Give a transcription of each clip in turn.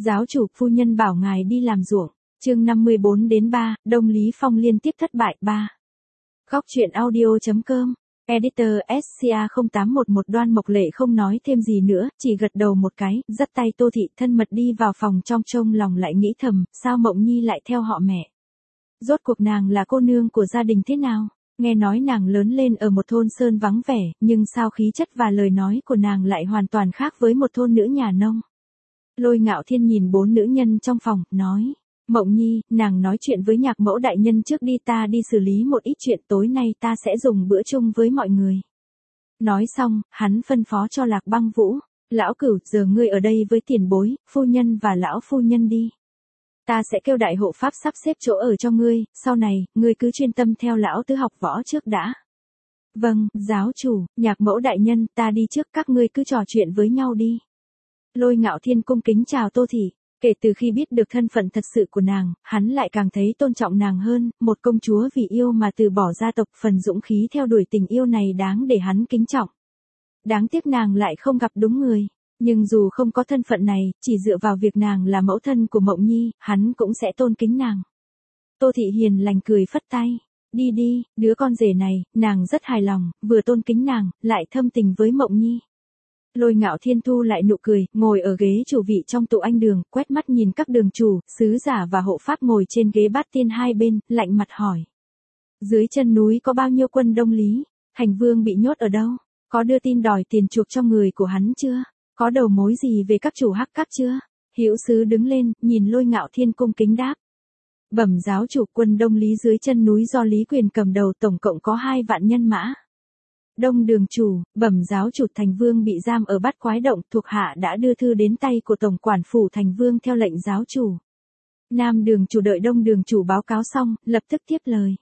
Giáo chủ, phu nhân bảo ngài đi làm ruộng. Chương 54-3, Đông Lý Phong liên tiếp thất bại 3. Góc truyện audio.com. Editor SCA0811 Đoan Mộc Lệ không nói thêm gì nữa, chỉ gật đầu một cái, dắt tay Tô Thị thân mật đi vào phòng trong lòng lại nghĩ thầm, sao Mộng Nhi lại theo họ mẹ. Rốt cuộc nàng là cô nương của gia đình thế nào? Nghe nói nàng lớn lên ở một thôn sơn vắng vẻ, nhưng sao khí chất và lời nói của nàng lại hoàn toàn khác với một thôn nữ nhà nông. Lôi Ngạo Thiên nhìn 4 nữ nhân trong phòng, nói. Mộng Nhi, nàng nói chuyện với Nhạc Mẫu đại nhân trước đi, ta đi xử lý một ít chuyện, tối nay ta sẽ dùng bữa chung với mọi người. Nói xong, hắn phân phó cho Lạc Băng Vũ, lão Cửu, giờ ngươi ở đây với tiền bối, phu nhân và lão phu nhân đi. Ta sẽ kêu đại hộ pháp sắp xếp chỗ ở cho ngươi, sau này, ngươi cứ chuyên tâm theo lão tứ học võ trước đã. Vâng, giáo chủ, Nhạc Mẫu đại nhân, ta đi trước, các ngươi cứ trò chuyện với nhau đi. Lôi Ngạo Thiên cung kính chào Tô Thị. Kể từ khi biết được thân phận thật sự của nàng, hắn lại càng thấy tôn trọng nàng hơn, một công chúa vì yêu mà từ bỏ gia tộc, phần dũng khí theo đuổi tình yêu này đáng để hắn kính trọng. Đáng tiếc nàng lại không gặp đúng người, nhưng dù không có thân phận này, chỉ dựa vào việc nàng là mẫu thân của Mộng Nhi, hắn cũng sẽ tôn kính nàng. Tô Thị hiền lành cười phất tay, đi đi, đứa con rể này, nàng rất hài lòng, vừa tôn kính nàng, lại thâm tình với Mộng Nhi. Lôi Ngạo Thiên thu lại nụ cười, ngồi ở ghế chủ vị trong tụ anh đường, quét mắt nhìn các đường chủ, sứ giả và hộ pháp ngồi trên ghế bát tiên hai bên, lạnh mặt hỏi. Dưới chân núi có bao nhiêu quân Đông Lý? Thành Vương bị nhốt ở đâu? Có đưa tin đòi tiền chuộc cho người của hắn chưa? Có đầu mối gì về các chủ hắc các chưa? Hữu sứ đứng lên, nhìn Lôi Ngạo Thiên cung kính đáp. Bẩm giáo chủ, quân Đông Lý dưới chân núi do Lý Quyền cầm đầu tổng cộng có 2 vạn nhân mã. Đông đường chủ, bẩm giáo chủ, Thành Vương bị giam ở Bát Quái Động, thuộc hạ đã đưa thư đến tay của tổng quản phủ Thành Vương theo lệnh giáo chủ. Nam đường chủ đợi Đông đường chủ báo cáo xong, lập tức tiếp lời.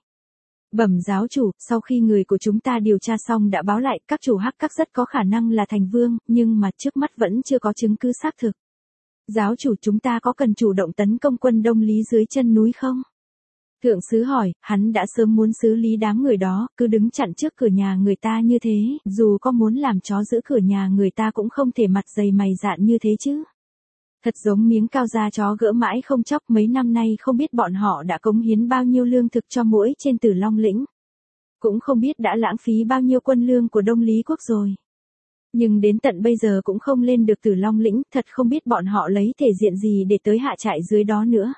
Bẩm giáo chủ, sau khi người của chúng ta điều tra xong đã báo lại, các chủ hắc các rất có khả năng là Thành Vương, nhưng mà trước mắt vẫn chưa có chứng cứ xác thực. Giáo chủ, chúng ta có cần chủ động tấn công quân Đông Lý dưới chân núi không? Thượng sứ hỏi, hắn đã sớm muốn xử lý đám người đó, cứ đứng chặn trước cửa nhà người ta như thế, dù có muốn làm chó giữ cửa nhà người ta cũng không thể mặt dày mày dạn như thế chứ. Thật giống miếng cao da chó gỡ mãi không chóc, mấy năm nay không biết bọn họ đã cống hiến bao nhiêu lương thực cho muỗi trên Tử Long lĩnh. Cũng không biết đã lãng phí bao nhiêu quân lương của Đông Lý quốc rồi. Nhưng đến tận bây giờ cũng không lên được Tử Long lĩnh, thật không biết bọn họ lấy thể diện gì để tới hạ trại dưới đó nữa.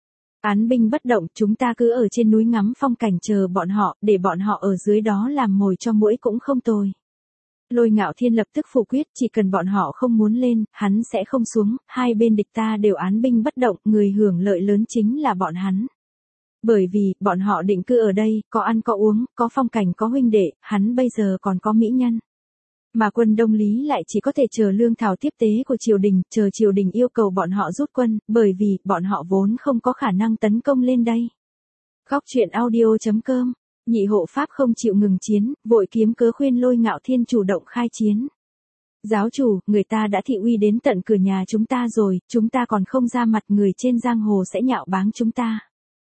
Án binh bất động, chúng ta cứ ở trên núi ngắm phong cảnh chờ bọn họ, để bọn họ ở dưới đó làm mồi cho muỗi cũng không tồi. Lôi Ngạo Thiên lập tức phủ quyết, chỉ cần bọn họ không muốn lên, hắn sẽ không xuống, hai bên địch ta đều án binh bất động, người hưởng lợi lớn chính là bọn hắn. Bởi vì, bọn họ định cư ở đây, có ăn có uống, có phong cảnh có huynh đệ, hắn bây giờ còn có mỹ nhân. Mà quân Đông Lý lại chỉ có thể chờ lương thảo tiếp tế của triều đình, chờ triều đình yêu cầu bọn họ rút quân, bởi vì, bọn họ vốn không có khả năng tấn công lên đây. Góc truyện audio.com. Nhị hộ pháp không chịu ngừng chiến, vội kiếm cớ khuyên Lôi Ngạo Thiên chủ động khai chiến. Giáo chủ, người ta đã thị uy đến tận cửa nhà chúng ta rồi, chúng ta còn không ra mặt, người trên giang hồ sẽ nhạo báng chúng ta.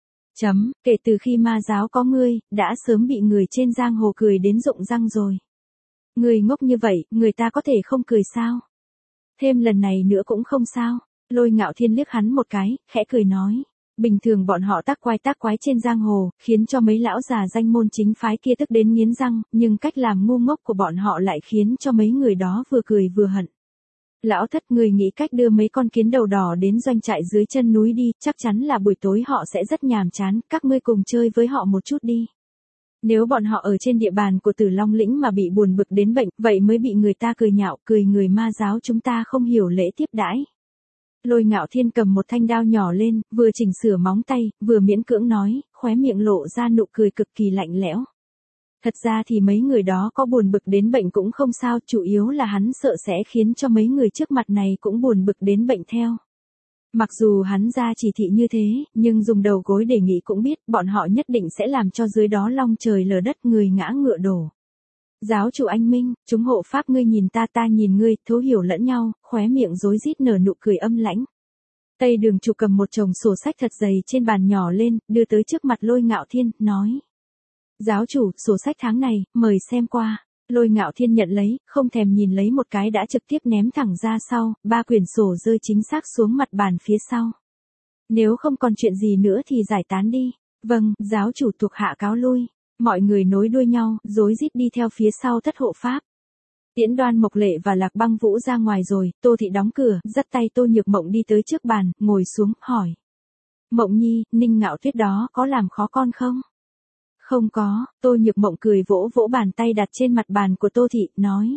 Kể từ khi ma giáo có ngươi, đã sớm bị người trên giang hồ cười đến rụng răng rồi. Người ngốc như vậy, người ta có thể không cười sao? Thêm lần này nữa cũng không sao. Lôi Ngạo Thiên liếc hắn một cái, khẽ cười nói. Bình thường bọn họ tác quái trên giang hồ, khiến cho mấy lão già danh môn chính phái kia tức đến nghiến răng, nhưng cách làm ngu ngốc của bọn họ lại khiến cho mấy người đó vừa cười vừa hận. Lão thất, người nghĩ cách đưa mấy con kiến đầu đỏ đến doanh trại dưới chân núi đi, chắc chắn là buổi tối họ sẽ rất nhàm chán, các ngươi cùng chơi với họ một chút đi. Nếu bọn họ ở trên địa bàn của Tử Long lĩnh mà bị buồn bực đến bệnh, vậy mới bị người ta cười nhạo, cười người ma giáo chúng ta không hiểu lễ tiếp đãi. Lôi Ngạo Thiên cầm một thanh đao nhỏ lên, vừa chỉnh sửa móng tay, vừa miễn cưỡng nói, khóe miệng lộ ra nụ cười cực kỳ lạnh lẽo. Thật ra thì mấy người đó có buồn bực đến bệnh cũng không sao, chủ yếu là hắn sợ sẽ khiến cho mấy người trước mặt này cũng buồn bực đến bệnh theo. Mặc dù hắn ra chỉ thị như thế, nhưng dùng đầu gối đề nghị cũng biết, bọn họ nhất định sẽ làm cho dưới đó long trời lở đất, người ngã ngựa đổ. Giáo chủ anh minh, chúng hộ pháp ngươi nhìn ta nhìn ngươi, thấu hiểu lẫn nhau, khóe miệng rối rít nở nụ cười âm lãnh. Tây đường chủ cầm một chồng sổ sách thật dày trên bàn nhỏ lên, đưa tới trước mặt Lôi Ngạo Thiên, nói. Giáo chủ, sổ sách tháng này, mời xem qua. Lôi Ngạo Thiên nhận lấy, không thèm nhìn lấy một cái đã trực tiếp ném thẳng ra sau, 3 quyển sổ rơi chính xác xuống mặt bàn phía sau. Nếu không còn chuyện gì nữa thì giải tán đi. Vâng, giáo chủ thuộc hạ cáo lui. Mọi người nối đuôi nhau, rối rít đi theo phía sau thất hộ pháp. Tiễn Đoan Mộc Lệ và Lạc Băng Vũ ra ngoài rồi, Tô Thị đóng cửa, dắt tay Tô Nhược Mộng đi tới trước bàn, ngồi xuống, hỏi. Mộng Nhi, Ninh Ngạo Tuyết đó có làm khó con không? Không có, Tô Nhược Mộng cười vỗ vỗ bàn tay đặt trên mặt bàn của Tô Thị, nói.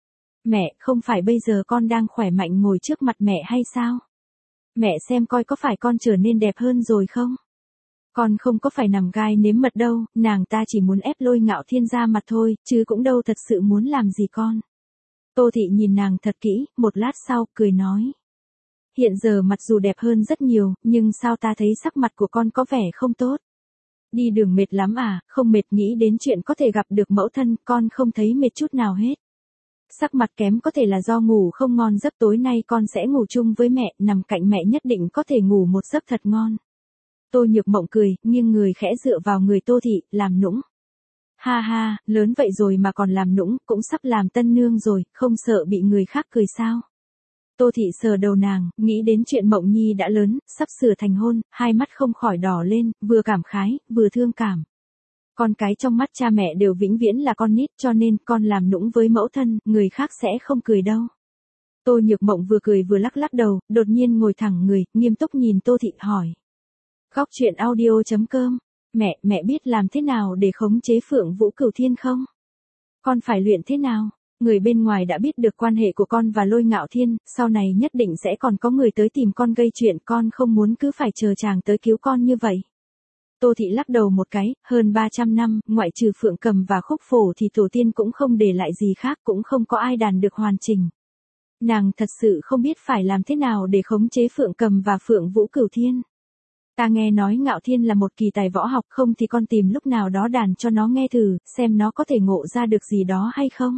Mẹ, không phải bây giờ con đang khỏe mạnh ngồi trước mặt mẹ hay sao? Mẹ xem coi có phải con trở nên đẹp hơn rồi không? Con không có phải nằm gai nếm mật đâu, nàng ta chỉ muốn ép Lôi Ngạo Thiên ra mặt thôi, chứ cũng đâu thật sự muốn làm gì con. Tô Thị nhìn nàng thật kỹ, một lát sau, cười nói. Hiện giờ mặt dù đẹp hơn rất nhiều, nhưng sao ta thấy sắc mặt của con có vẻ không tốt. Đi đường mệt lắm à, không mệt nghĩ đến chuyện có thể gặp được mẫu thân, con không thấy mệt chút nào hết. Sắc mặt kém có thể là do ngủ không ngon giấc, tối nay con sẽ ngủ chung với mẹ, nằm cạnh mẹ nhất định có thể ngủ một giấc thật ngon. Tô Nhược Mộng cười, nghiêng người khẽ dựa vào người Tô Thị, làm nũng. Ha ha, lớn vậy rồi mà còn làm nũng, cũng sắp làm tân nương rồi, không sợ bị người khác cười sao. Tô Thị sờ đầu nàng, nghĩ đến chuyện Mộng Nhi đã lớn, sắp sửa thành hôn, hai mắt không khỏi đỏ lên, vừa cảm khái, vừa thương cảm. Con cái trong mắt cha mẹ đều vĩnh viễn là con nít, cho nên con làm nũng với mẫu thân, người khác sẽ không cười đâu. Tô Nhược Mộng vừa cười vừa lắc lắc đầu, đột nhiên ngồi thẳng người, nghiêm túc nhìn Tô Thị hỏi. Góc truyện audio.com, mẹ biết làm thế nào để khống chế Phượng Vũ Cửu Thiên không? Con phải luyện thế nào? Người bên ngoài đã biết được quan hệ của con và Lôi Ngạo Thiên, sau này nhất định sẽ còn có người tới tìm con gây chuyện, con không muốn cứ phải chờ chàng tới cứu con như vậy. Tô Thị lắc đầu một cái, hơn 300 năm, ngoại trừ Phượng Cầm và Khúc Phổ thì tổ tiên cũng không để lại gì khác, cũng không có ai đàn được hoàn chỉnh. Nàng thật sự không biết phải làm thế nào để khống chế Phượng Cầm và Phượng Vũ Cửu Thiên. Ta nghe nói Ngạo Thiên là một kỳ tài võ học, không thì con tìm lúc nào đó đàn cho nó nghe thử, xem nó có thể ngộ ra được gì đó hay không.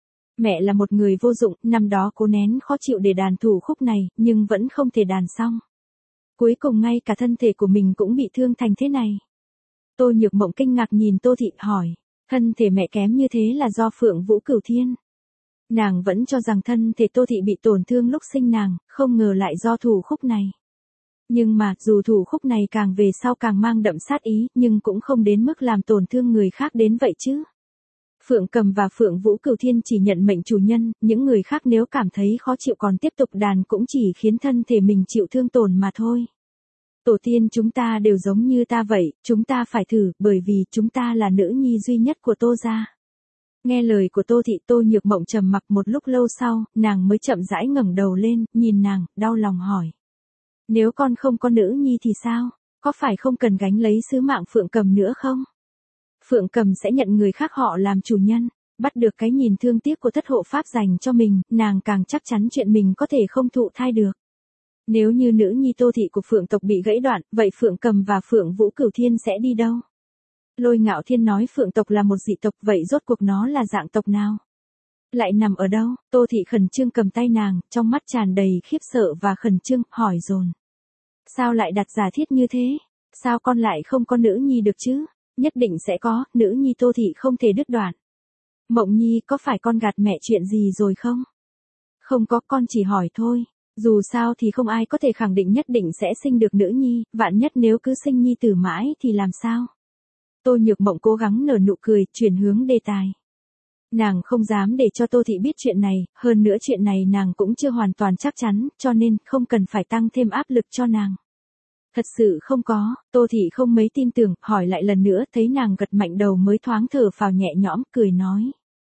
Mẹ là một người vô dụng, năm đó cố nén khó chịu để đàn thủ khúc này, nhưng vẫn không thể đàn xong. Cuối cùng ngay cả thân thể của mình cũng bị thương thành thế này. Tô Nhược Mộng kinh ngạc nhìn Tô Thị hỏi, thân thể mẹ kém như thế là do Phượng Vũ Cửu Thiên. Nàng vẫn cho rằng thân thể Tô Thị bị tổn thương lúc sinh nàng, không ngờ lại do thủ khúc này. Nhưng mà, dù thủ khúc này càng về sau càng mang đậm sát ý, nhưng cũng không đến mức làm tổn thương người khác đến vậy chứ. Phượng Cầm và Phượng Vũ Cửu Thiên chỉ nhận mệnh chủ nhân, những người khác nếu cảm thấy khó chịu còn tiếp tục đàn cũng chỉ khiến thân thể mình chịu thương tổn mà thôi. Tổ tiên chúng ta đều giống như ta vậy, chúng ta phải thử, bởi vì chúng ta là nữ nhi duy nhất của Tô gia. Nghe lời của Tô Thị, Tô Nhược Mộng trầm mặc một lúc lâu sau, nàng mới chậm rãi ngẩng đầu lên, nhìn nàng, đau lòng hỏi. Nếu con không có nữ nhi thì sao? Có phải không cần gánh lấy sứ mạng Phượng Cầm nữa không? Phượng Cầm sẽ nhận người khác họ làm chủ nhân, bắt được cái nhìn thương tiếc của thất hộ pháp dành cho mình, nàng càng chắc chắn chuyện mình có thể không thụ thai được. Nếu như nữ nhi Tô Thị của Phượng tộc bị gãy đoạn, vậy Phượng Cầm và Phượng Vũ Cửu Thiên sẽ đi đâu? Lôi Ngạo Thiên nói Phượng tộc là một dị tộc, vậy rốt cuộc nó là dạng tộc nào? Lại nằm ở đâu? Tô Thị khẩn trương cầm tay nàng, trong mắt tràn đầy khiếp sợ và khẩn trương, hỏi dồn. Sao lại đặt giả thiết như thế? Sao con lại không có nữ nhi được chứ? Nhất định sẽ có, nữ nhi Tô Thị không thể đứt đoạn. Mộng Nhi, có phải con gạt mẹ chuyện gì rồi không? Không có, con chỉ hỏi thôi. Dù sao thì không ai có thể khẳng định nhất định sẽ sinh được nữ nhi, vạn nhất nếu cứ sinh nhi tử mãi thì làm sao? Tô Nhược Mộng cố gắng nở nụ cười, chuyển hướng đề tài. Nàng không dám để cho Tô Thị biết chuyện này, hơn nữa chuyện này nàng cũng chưa hoàn toàn chắc chắn, cho nên không cần phải tăng thêm áp lực cho nàng. Thật sự không có, Tô Thị không mấy tin tưởng, hỏi lại lần nữa, thấy nàng gật mạnh đầu mới thoáng thở phào nhẹ nhõm, cười nói.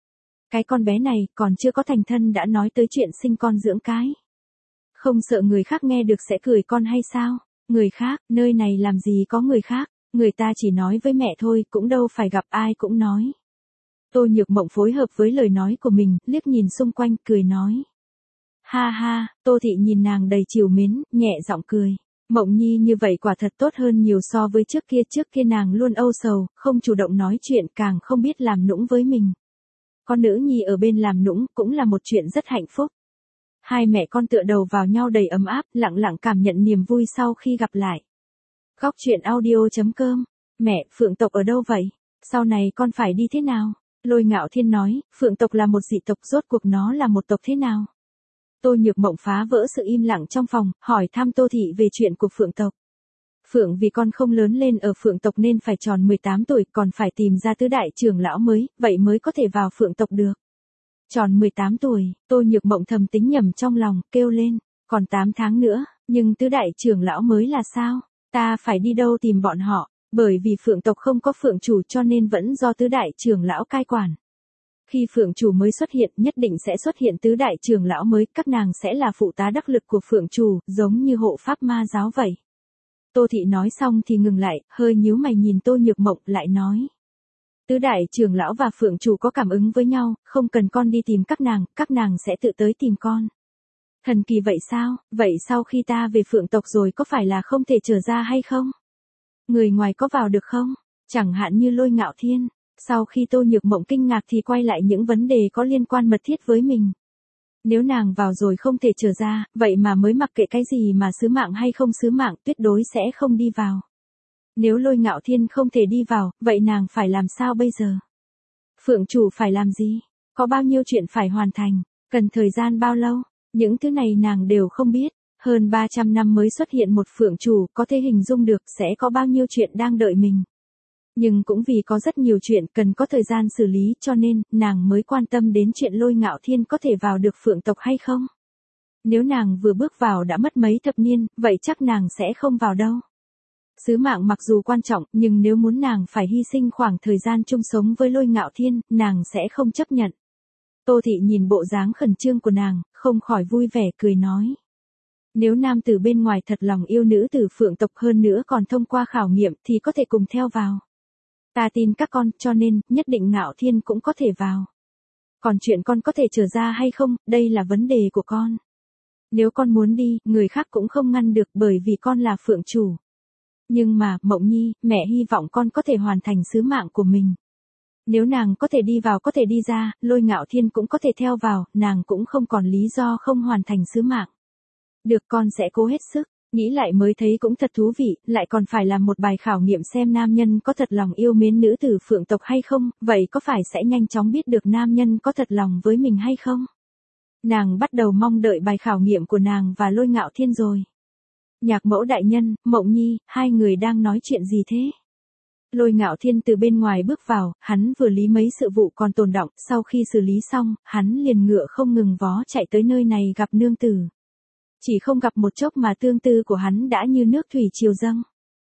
Cái con bé này, còn chưa có thành thân đã nói tới chuyện sinh con dưỡng cái. Không sợ người khác nghe được sẽ cười con hay sao? Người khác, nơi này làm gì có người khác, người ta chỉ nói với mẹ thôi, cũng đâu phải gặp ai cũng nói. Tô Nhược Mộng phối hợp với lời nói của mình, liếc nhìn xung quanh, cười nói. Ha ha, Tô Thị nhìn nàng đầy trìu mến, nhẹ giọng cười. Mộng Nhi như vậy quả thật tốt hơn nhiều so với trước kia nàng luôn âu sầu, không chủ động nói chuyện, càng không biết làm nũng với mình. Con nữ nhi ở bên làm nũng cũng là một chuyện rất hạnh phúc. Hai mẹ con tựa đầu vào nhau đầy ấm áp, lặng lặng cảm nhận niềm vui sau khi gặp lại. Góc truyện audio.com, mẹ, Phượng tộc ở đâu vậy? Sau này con phải đi thế nào? Lôi Ngạo Thiên nói, Phượng tộc là một dị tộc, rốt cuộc nó là một tộc thế nào? Tô Nhược Mộng phá vỡ sự im lặng trong phòng, hỏi thăm Tô Thị về chuyện của Phượng tộc. Phượng vì con không lớn lên ở Phượng tộc nên phải tròn 18 tuổi, còn phải tìm ra tứ đại trưởng lão mới, vậy mới có thể vào Phượng tộc được. Tròn 18 tuổi, Tô Nhược Mộng thầm tính nhầm trong lòng, kêu lên, còn 8 tháng nữa, nhưng tứ đại trưởng lão mới là sao? Ta phải đi đâu tìm bọn họ? Bởi vì Phượng tộc không có Phượng chủ cho nên vẫn do tứ đại trưởng lão cai quản. Khi Phượng chủ mới xuất hiện, nhất định sẽ xuất hiện tứ đại trưởng lão mới, các nàng sẽ là phụ tá đắc lực của Phượng chủ, giống như hộ pháp ma giáo vậy. Tô Thị nói xong thì ngừng lại, hơi nhíu mày nhìn Tô Nhược Mộng, lại nói. Tứ đại trưởng lão và Phượng chủ có cảm ứng với nhau, không cần con đi tìm các nàng sẽ tự tới tìm con. Thần kỳ vậy sao? Vậy sau khi ta về Phượng tộc rồi có phải là không thể trở ra hay không? Người ngoài có vào được không? Chẳng hạn như Lôi Ngạo Thiên. Sau khi Tô Nhược Mộng kinh ngạc thì quay lại những vấn đề có liên quan mật thiết với mình. Nếu nàng vào rồi không thể trở ra, vậy mà mới mặc kệ cái gì mà sứ mạng hay không sứ mạng, tuyệt đối sẽ không đi vào. Nếu Lôi Ngạo Thiên không thể đi vào, vậy nàng phải làm sao bây giờ? Phượng chủ phải làm gì? Có bao nhiêu chuyện phải hoàn thành? Cần thời gian bao lâu? Những thứ này nàng đều không biết. Hơn 300 năm mới xuất hiện một Phượng chủ, có thể hình dung được sẽ có bao nhiêu chuyện đang đợi mình. Nhưng cũng vì có rất nhiều chuyện cần có thời gian xử lý cho nên, nàng mới quan tâm đến chuyện Lôi Ngạo Thiên có thể vào được Phượng tộc hay không. Nếu nàng vừa bước vào đã mất mấy thập niên, vậy chắc nàng sẽ không vào đâu. Sứ mạng mặc dù quan trọng, nhưng nếu muốn nàng phải hy sinh khoảng thời gian chung sống với Lôi Ngạo Thiên, nàng sẽ không chấp nhận. Tô Thị nhìn bộ dáng khẩn trương của nàng, không khỏi vui vẻ cười nói. Nếu nam tử bên ngoài thật lòng yêu nữ tử Phượng tộc hơn nữa còn thông qua khảo nghiệm thì có thể cùng theo vào. Ta tin các con, cho nên, nhất định Ngạo Thiên cũng có thể vào. Còn chuyện con có thể trở ra hay không, đây là vấn đề của con. Nếu con muốn đi, người khác cũng không ngăn được bởi vì con là Phượng chủ. Nhưng mà, Mộng Nhi, mẹ hy vọng con có thể hoàn thành sứ mạng của mình. Nếu nàng có thể đi vào có thể đi ra, Lôi Ngạo Thiên cũng có thể theo vào, nàng cũng không còn lý do không hoàn thành sứ mạng. Được, con sẽ cố hết sức. Nghĩ lại mới thấy cũng thật thú vị, lại còn phải làm một bài khảo nghiệm xem nam nhân có thật lòng yêu mến nữ tử Phượng tộc hay không, vậy có phải sẽ nhanh chóng biết được nam nhân có thật lòng với mình hay không? Nàng bắt đầu mong đợi bài khảo nghiệm của nàng và Lôi Ngạo Thiên rồi. Nhạc Mẫu đại nhân, Mộng Nhi, hai người đang nói chuyện gì thế? Lôi Ngạo Thiên từ bên ngoài bước vào, hắn vừa lý mấy sự vụ còn tồn đọng, sau khi xử lý xong, hắn liền ngựa không ngừng vó chạy tới nơi này gặp nương tử. Chỉ không gặp một chốc mà tương tư của hắn đã như nước thủy triều dâng.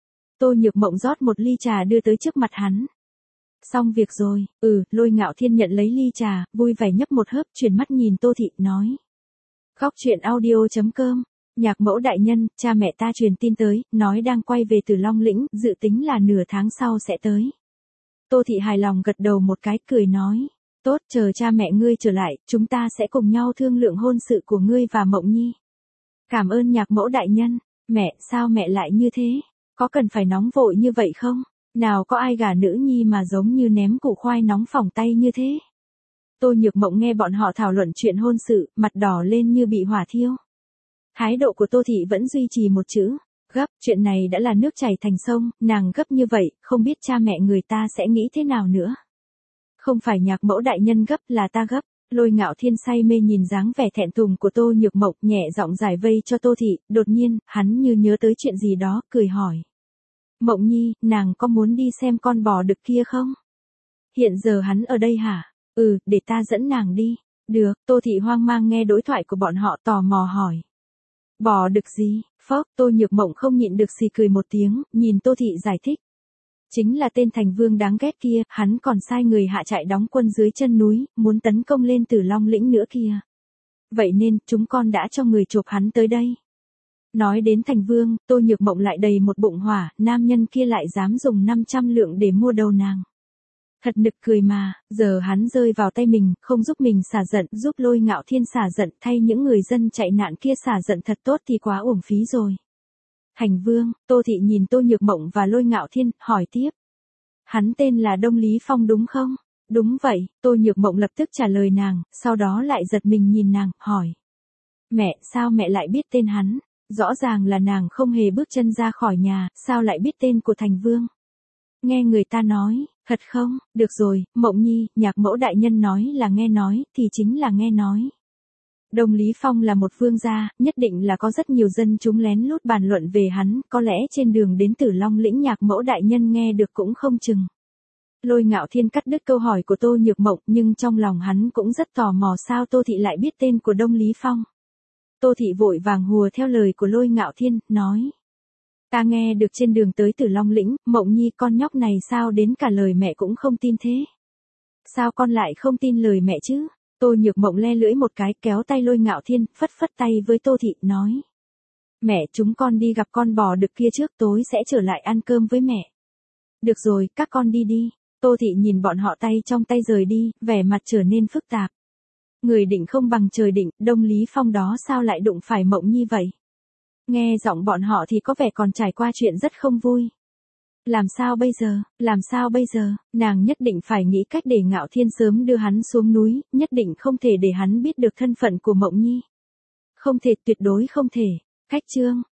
Tô Nhược Mộng rót một ly trà đưa tới trước mặt hắn. Xong việc rồi, Lôi Ngạo Thiên nhận lấy ly trà, vui vẻ nhấp một hớp, chuyển mắt nhìn Tô Thị, nói. Góc truyện audio.com, Nhạc Mẫu đại nhân, cha mẹ ta truyền tin tới, nói đang quay về từ Long Lĩnh, dự tính là nửa tháng sau sẽ tới. Tô Thị hài lòng gật đầu một cái, cười nói. Tốt, chờ cha mẹ ngươi trở lại, chúng ta sẽ cùng nhau thương lượng hôn sự của ngươi và Mộng Nhi. Cảm ơn Nhạc Mẫu đại nhân. Mẹ, sao mẹ lại như thế? Có cần phải nóng vội như vậy không? Nào có ai gả nữ nhi mà giống như ném củ khoai nóng phỏng tay như thế? Tô Nhược Mộng nghe bọn họ thảo luận chuyện hôn sự, mặt đỏ lên như bị hỏa thiêu. Thái độ của Tô Thị vẫn duy trì một chữ, gấp, chuyện này đã là nước chảy thành sông, nàng gấp như vậy, không biết cha mẹ người ta sẽ nghĩ thế nào nữa. Không phải Nhạc Mẫu đại nhân gấp, là ta gấp. Lôi Ngạo Thiên say mê nhìn dáng vẻ thẹn thùng của Tô Nhược Mộng, nhẹ giọng giải vây cho Tô Thị, đột nhiên, hắn như nhớ tới chuyện gì đó, cười hỏi. Mộng Nhi, nàng có muốn đi xem con bò đực kia không? Hiện giờ hắn ở đây hả? Để ta dẫn nàng đi. Được, Tô Thị hoang mang nghe đối thoại của bọn họ tò mò hỏi. Bò đực gì? Phốc, Tô Nhược Mộng không nhịn được xì cười một tiếng, nhìn Tô Thị giải thích. Chính là tên Thành Vương đáng ghét kia, hắn còn sai người hạ trại đóng quân dưới chân núi, muốn tấn công lên từ Long Lĩnh nữa kìa. Vậy nên, chúng con đã cho người chộp hắn tới đây. Nói đến Thành Vương, Tô Nhược Mộng lại đầy một bụng hỏa, nam nhân kia lại dám dùng 500 lượng để mua đầu nàng. Thật nực cười mà, giờ hắn rơi vào tay mình, không giúp mình xả giận, giúp Lôi Ngạo Thiên xả giận, thay những người dân chạy nạn kia xả giận thật tốt thì quá uổng phí rồi. Thành Vương, Tô Thị nhìn Tô Nhược Mộng và Lôi Ngạo Thiên, hỏi tiếp. Hắn tên là Đông Lý Phong đúng không? Đúng vậy, Tô Nhược Mộng lập tức trả lời nàng, sau đó lại giật mình nhìn nàng, hỏi. Mẹ, sao mẹ lại biết tên hắn? Rõ ràng là nàng không hề bước chân ra khỏi nhà, sao lại biết tên của Thành Vương? Nghe người ta nói, Thật không, được rồi, Mộng Nhi, nhạc mẫu đại nhân nói là nghe nói, thì chính là nghe nói. Đông Lý Phong là một vương gia, nhất định là có rất nhiều dân chúng lén lút bàn luận về hắn, có lẽ trên đường đến Tử Long lĩnh nhạc mẫu đại nhân nghe được cũng không chừng. Lôi Ngạo Thiên cắt đứt câu hỏi của Tô Nhược Mộng, nhưng trong lòng hắn cũng rất tò mò sao Tô Thị lại biết tên của Đông Lý Phong. Tô Thị vội vàng hùa theo lời của Lôi Ngạo Thiên, nói. Ta nghe được trên đường tới Tử Long lĩnh, Mộng Nhi con nhóc này sao đến cả lời mẹ cũng không tin thế. Sao con lại không tin lời mẹ chứ? Tô Nhược Mộng le lưỡi một cái kéo tay Lôi Ngạo Thiên, phất phất tay với Tô Thị, nói. Mẹ chúng con đi gặp con bò đực kia trước tối sẽ trở lại ăn cơm với mẹ. Được rồi, các con đi đi. Tô Thị nhìn bọn họ tay trong tay rời đi, vẻ mặt trở nên phức tạp. Người định không bằng trời định, Đông Lý Phong đó sao lại đụng phải Mộng Nhi vậy? Nghe giọng bọn họ thì có vẻ còn trải qua chuyện rất không vui. Làm sao bây giờ, nàng nhất định phải nghĩ cách để Ngạo Thiên sớm đưa hắn xuống núi, nhất định không thể để hắn biết được thân phận của Mộng Nhi. Không thể, tuyệt đối không thể. Khách chương.